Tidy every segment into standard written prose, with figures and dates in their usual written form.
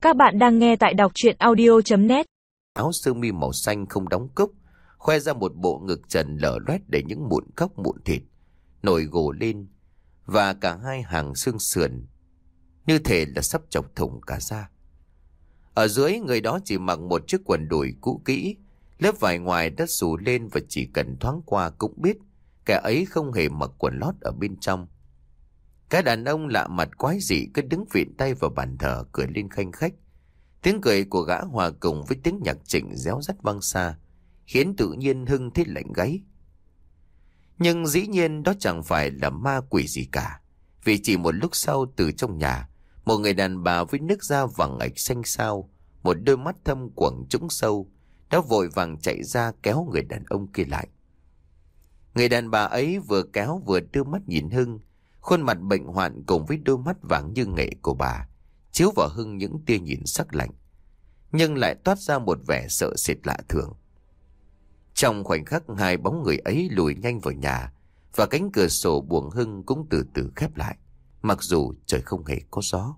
Các bạn đang nghe tại đọc truyện audio.net. Áo sơ mi màu xanh không đóng cúc, khoe ra một bộ ngực trần lở loét để những mụn cóc mụn thịt nổi gồ lên, và cả hai hàng xương sườn như thể là sắp chọc thủng cả da. Ở dưới, người đó chỉ mặc một chiếc quần đùi cũ kỹ, lớp vải ngoài đã xù lên, và chỉ cần thoáng qua cũng biết kẻ ấy không hề mặc quần lót ở bên trong. Cái đàn ông lạ mặt quái dị cứ đứng vịn tay vào bàn thờ cười lên khanh khách. Tiếng cười của gã hòa cùng với tiếng nhạc trịnh réo rắt vang xa, khiến tự nhiên Hưng thấy lạnh gáy. Nhưng dĩ nhiên đó chẳng phải là ma quỷ gì cả, vì chỉ một lúc sau, từ trong nhà, một người đàn bà với nước da vàng ạch xanh xao, một đôi mắt thâm quầng trũng sâu, đã vội vàng chạy ra kéo người đàn ông kia lại. Người đàn bà ấy vừa kéo vừa đưa mắt nhìn Hưng, khuôn mặt bệnh hoạn cùng với đôi mắt vàng như nghệ của bà chiếu vào Hưng những tia nhìn sắc lạnh, nhưng lại toát ra một vẻ sợ sệt lạ thường. Trong khoảnh khắc, hai bóng người ấy lùi nhanh vào nhà, và cánh cửa sổ buồng Hưng cũng từ từ khép lại, mặc dù trời không hề có gió.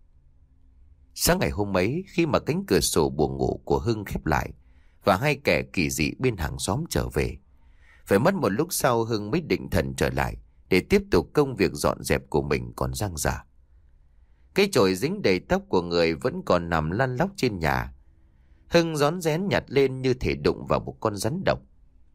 Sáng ngày hôm ấy, khi mà cánh cửa sổ buồng ngủ của Hưng khép lại và hai kẻ kỳ dị bên hàng xóm trở về, phải mất một lúc sau Hưng mới định thần trở lại để tiếp tục công việc dọn dẹp của mình còn dang dở. Cái chổi dính đầy tóc của người vẫn còn nằm lăn lóc trên nhà. Hưng rón rén nhặt lên như thể đụng vào một con rắn độc.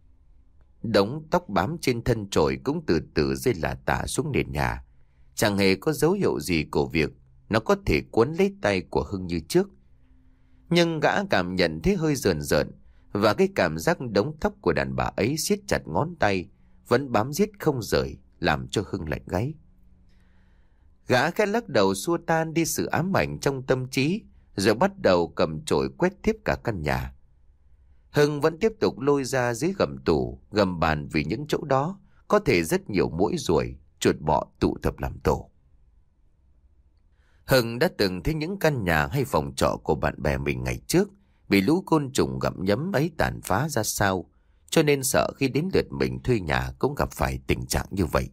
Đống tóc bám trên thân chổi cũng từ từ rơi lả tả xuống nền nhà. Chẳng hề có dấu hiệu gì của việc nó có thể cuốn lấy tay của Hưng như trước. Nhưng gã cảm nhận thấy hơi rờn rợn, và cái cảm giác đống tóc của đàn bà ấy siết chặt ngón tay vẫn bám giết không rời, làm cho Hưng lạnh gáy. Gã khẽ lắc đầu xua tan đi sự ám ảnh trong tâm trí, rồi bắt đầu cầm chổi quét tiếp cả căn nhà. Hưng vẫn tiếp tục lôi ra dưới gầm tủ, gầm bàn, vì những chỗ đó có thể rất nhiều muỗi ruồi, chuột bọ tụ tập làm tổ. Hưng đã từng thấy những căn nhà hay phòng trọ của bạn bè mình ngày trước bị lũ côn trùng gặm nhấm ấy tàn phá ra sao, cho nên sợ khi đến lượt mình thuê nhà cũng gặp phải tình trạng như vậy.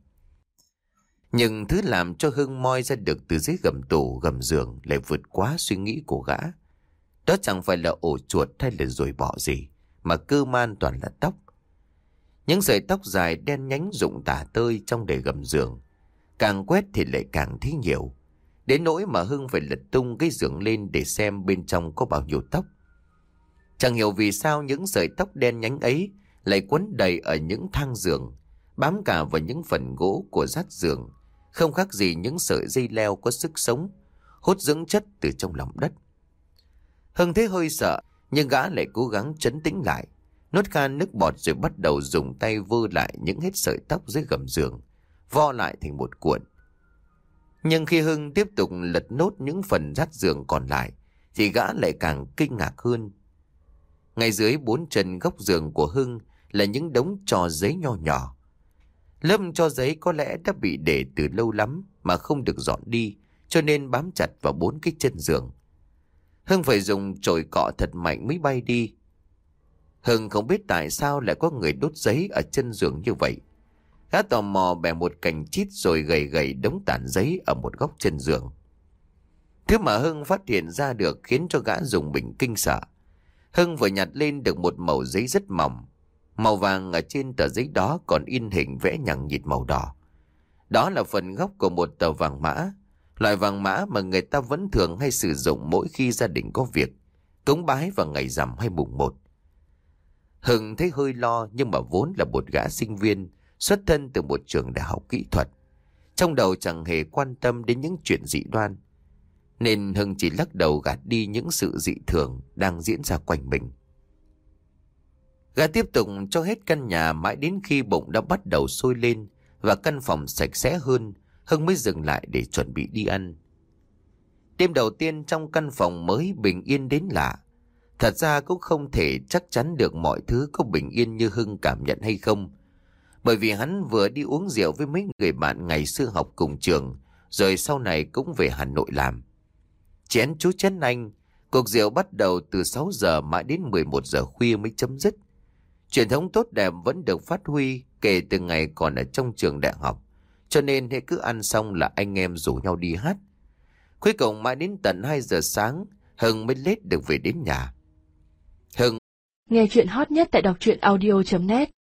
Nhưng thứ làm cho Hưng moi ra được từ dưới gầm tủ gầm giường lại vượt quá suy nghĩ của gã. Đó chẳng phải là ổ chuột hay là ruồi bọ gì, mà cơ man toàn là tóc. Những sợi tóc dài đen nhánh rụng tả tơi trong đầy gầm giường, càng quét thì lại càng thấy nhiều, đến nỗi mà Hưng phải lật tung cái giường lên để xem bên trong có bao nhiêu tóc. Chẳng hiểu vì sao những sợi tóc đen nhánh ấy lại quấn đầy ở những thang giường, bám cả vào những phần gỗ của rát giường, không khác gì những sợi dây leo có sức sống, hút dưỡng chất từ trong lòng đất. Hưng thấy hơi sợ, nhưng gã lại cố gắng trấn tĩnh lại, nuốt khan nước bọt rồi bắt đầu dùng tay vơ lại những hết sợi tóc dưới gầm giường, vo lại thành một cuộn. Nhưng khi Hưng tiếp tục lật nốt những phần rát giường còn lại, thì gã lại càng kinh ngạc hơn. Ngay dưới bốn chân góc giường của Hưng là những đống tro giấy nho nhỏ. Lớp tro giấy có lẽ đã bị để từ lâu lắm mà không được dọn đi, cho nên bám chặt vào bốn cái chân giường. Hưng phải dùng chổi cọ thật mạnh mới bay đi. Hưng không biết tại sao lại có người đốt giấy ở chân giường như vậy. Gã tò mò bẻ một cành chít rồi gầy gầy đống tàn giấy ở một góc chân giường. Thứ mà Hưng phát hiện ra được khiến cho gã dùng mình kinh sợ. Hưng vừa nhặt lên được một mẩu giấy rất mỏng. Màu vàng ở trên tờ giấy đó còn in hình vẽ nhằng nhịt màu đỏ. Đó là phần gốc của một tờ vàng mã, loại vàng mã mà người ta vẫn thường hay sử dụng mỗi khi gia đình có việc cúng bái vào ngày rằm hay mùng 1. Hưng thấy hơi lo, nhưng mà vốn là một gã sinh viên xuất thân từ một trường đại học kỹ thuật, trong đầu chẳng hề quan tâm đến những chuyện dị đoan, nên Hưng chỉ lắc đầu gạt đi những sự dị thường đang diễn ra quanh mình. Gã tiếp tục cho hết căn nhà mãi đến khi bụng đã bắt đầu sôi lên và căn phòng sạch sẽ hơn, Hưng mới dừng lại để chuẩn bị đi ăn. Đêm đầu tiên trong căn phòng mới bình yên đến lạ. Thật ra cũng không thể chắc chắn được mọi thứ có bình yên như Hưng cảm nhận hay không, bởi vì hắn vừa đi uống rượu với mấy người bạn ngày xưa học cùng trường, rồi sau này cũng về Hà Nội làm. Chén chú chén anh, cuộc rượu bắt đầu từ 6 giờ mãi đến 11 giờ khuya mới chấm dứt. Truyền thống tốt đẹp vẫn được phát huy kể từ ngày còn ở trong trường đại học, cho nên hễ cứ ăn xong là anh em rủ nhau đi hát. Cuối cùng mãi đến tận 2 giờ sáng, Hưng mới lết được về đến nhà. Hưng Nghe chuyện hot nhất tại đọc truyện audio.net